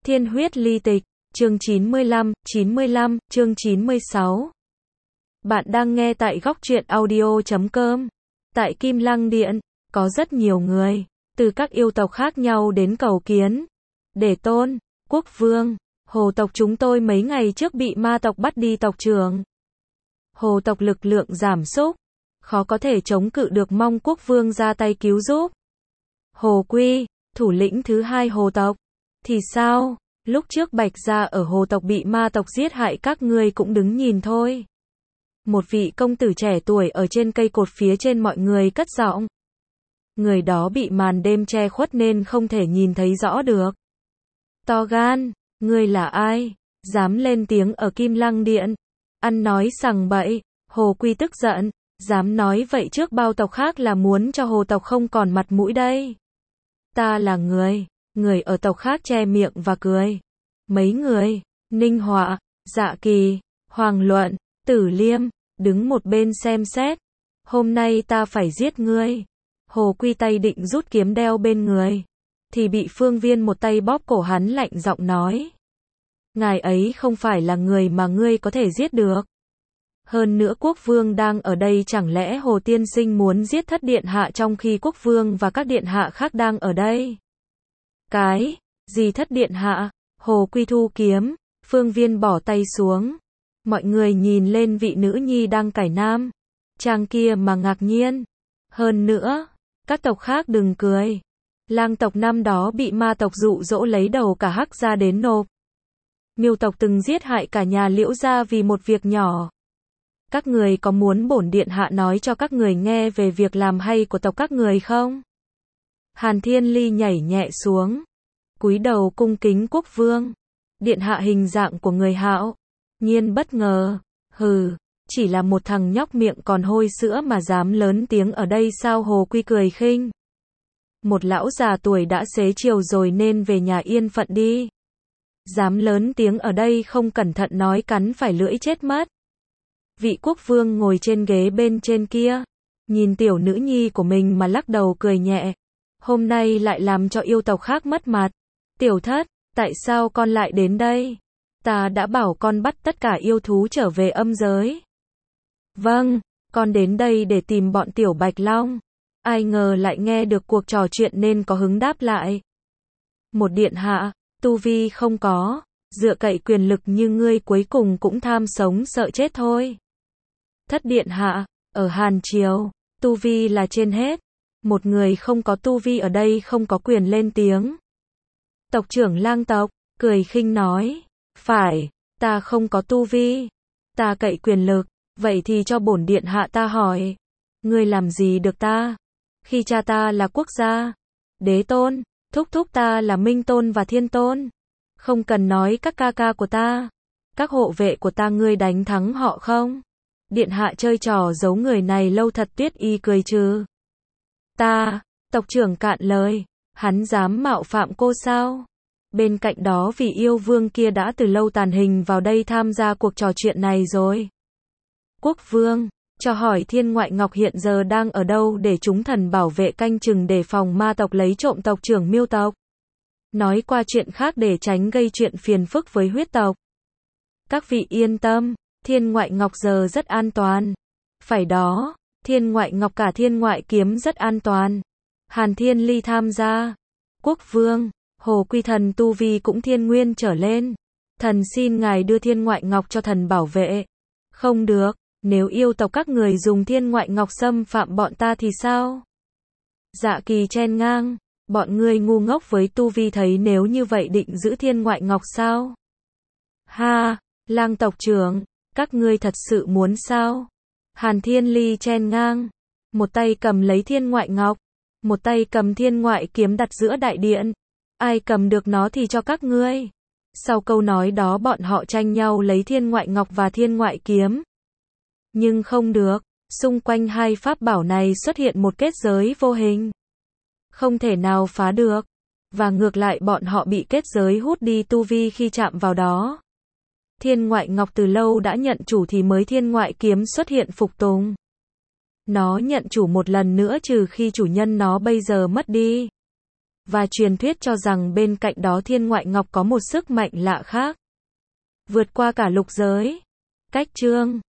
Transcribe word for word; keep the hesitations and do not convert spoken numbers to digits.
Thiên huyết ly tịch, chương chín mươi lăm, chín mươi lăm, chương chín mươi sáu. Bạn đang nghe tại góc truyện audio chấm com. Tại Kim Lăng Điện, có rất nhiều người, từ các yêu tộc khác nhau đến cầu kiến. Để tôn, quốc vương, hồ tộc chúng tôi mấy ngày trước bị ma tộc bắt đi tộc trưởng. Hồ tộc lực lượng giảm sút, khó có thể chống cự được, mong quốc vương ra tay cứu giúp. Hồ Quy, thủ lĩnh thứ hai hồ tộc. Thì sao? Lúc trước Bạch gia ở hồ tộc bị ma tộc giết hại, các ngươi cũng đứng nhìn thôi. Một vị công tử trẻ tuổi ở trên cây cột phía trên mọi người cất giọng. Người đó bị màn đêm che khuất nên không thể nhìn thấy rõ được. To gan, ngươi là ai? Dám lên tiếng ở Kim Lăng Điện? Ăn nói sằng bậy. Hồ Quy tức giận. Dám nói vậy trước bao tộc khác là muốn cho hồ tộc không còn mặt mũi đây. Ta là người. Người ở tộc khác che miệng và cười. Mấy người, Ninh Họa, Dạ Kỳ, Hoàng Luận, Tử Liêm, đứng một bên xem xét. Hôm nay ta phải giết ngươi. Hồ Quy tay định rút kiếm đeo bên người, thì bị Phương Viên một tay bóp cổ hắn, lạnh giọng nói. Ngài ấy không phải là người mà ngươi có thể giết được. Hơn nữa quốc vương đang ở đây, chẳng lẽ Hồ tiên sinh muốn giết thất điện hạ trong khi quốc vương và các điện hạ khác đang ở đây? Cái gì thất điện hạ? Hồ Quy thu kiếm, Phương Viên bỏ tay xuống. Mọi người nhìn lên vị nữ nhi đang cải nam trang kia mà ngạc nhiên. Hơn nữa, các tộc khác đừng cười. Lang tộc năm đó bị ma tộc dụ dỗ lấy đầu cả Hắc gia đến nộp. Miêu tộc từng giết hại cả nhà Liễu gia vì một việc nhỏ. Các người có muốn bổn điện hạ nói cho các người nghe về việc làm hay của tộc các người không? Hàn Thiên Ly nhảy nhẹ xuống, cúi đầu cung kính quốc vương. Điện hạ hình dạng của người hạo nhiên bất ngờ. Hừ, chỉ là một thằng nhóc miệng còn hôi sữa mà dám lớn tiếng ở đây sao? Hồ Quy cười khinh. Một lão già tuổi đã xế chiều rồi nên về nhà yên phận đi. Dám lớn tiếng ở đây, không cẩn thận nói cắn phải lưỡi chết mất. Vị quốc vương ngồi trên ghế bên trên kia, nhìn tiểu nữ nhi của mình mà lắc đầu cười nhẹ. Hôm nay lại làm cho yêu tộc khác mất mặt. Tiểu thất, tại sao con lại đến đây? Ta đã bảo con bắt tất cả yêu thú trở về âm giới. Vâng, con đến đây để tìm bọn tiểu Bạch Long. Ai ngờ lại nghe được cuộc trò chuyện nên có hứng đáp lại. Một điện hạ, tu vi không có, dựa cậy quyền lực như ngươi cuối cùng cũng tham sống sợ chết thôi. Thất điện hạ, ở Hàn Triều, tu vi là trên hết. Một người không có tu vi ở đây không có quyền lên tiếng. Tộc trưởng Lang tộc, cười khinh nói. Phải, ta không có tu vi. Ta cậy quyền lực, vậy thì cho bổn điện hạ ta hỏi. Ngươi làm gì được ta? Khi cha ta là quốc gia, đế tôn, thúc thúc ta là Minh Tôn và Thiên Tôn. Không cần nói các ca ca của ta. Các hộ vệ của ta ngươi đánh thắng họ không? Điện hạ chơi trò giấu người này lâu thật. Tuyết Y cười trừ. Ta, tộc trưởng cạn lời, hắn dám mạo phạm cô sao? Bên cạnh đó vị yêu vương kia đã từ lâu tàn hình vào đây tham gia cuộc trò chuyện này rồi. Quốc vương, cho hỏi Thiên Ngoại Ngọc hiện giờ đang ở đâu để chúng thần bảo vệ canh chừng đề phòng ma tộc lấy trộm tộc trưởng Miêu tộc. Nói qua chuyện khác để tránh gây chuyện phiền phức với huyết tộc. Các vị yên tâm, Thiên Ngoại Ngọc giờ rất an toàn. Phải đó, Thiên Ngoại Ngọc cả Thiên Ngoại Kiếm rất an toàn. Hàn Thiên Ly tham gia. Quốc vương, Hồ Quy thần tu vi cũng thiên nguyên trở lên. Thần xin ngài đưa Thiên Ngoại Ngọc cho thần bảo vệ. Không được, nếu yêu tộc các người dùng Thiên Ngoại Ngọc xâm phạm bọn ta thì sao? Dạ Kỳ chen ngang. Bọn ngươi ngu ngốc với tu vi thấy nếu như vậy định giữ Thiên Ngoại Ngọc sao? Ha, Lang tộc trưởng, các ngươi thật sự muốn sao? Hàn Thiên Ly chen ngang. Một tay cầm lấy Thiên Ngoại Ngọc, một tay cầm Thiên Ngoại Kiếm đặt giữa đại điện. Ai cầm được nó thì cho các ngươi. Sau câu nói đó bọn họ tranh nhau lấy Thiên Ngoại Ngọc và Thiên Ngoại Kiếm. Nhưng không được, xung quanh hai pháp bảo này xuất hiện một kết giới vô hình. Không thể nào phá được. Và ngược lại bọn họ bị kết giới hút đi tu vi khi chạm vào đó. Thiên Ngoại Ngọc từ lâu đã nhận chủ thì mới Thiên Ngoại Kiếm xuất hiện phục tùng. Nó nhận chủ một lần nữa trừ khi chủ nhân nó bây giờ mất đi. và truyền thuyết cho rằng bên cạnh đó Thiên Ngoại Ngọc có một sức mạnh lạ khác, vượt qua cả lục giới. Cách chương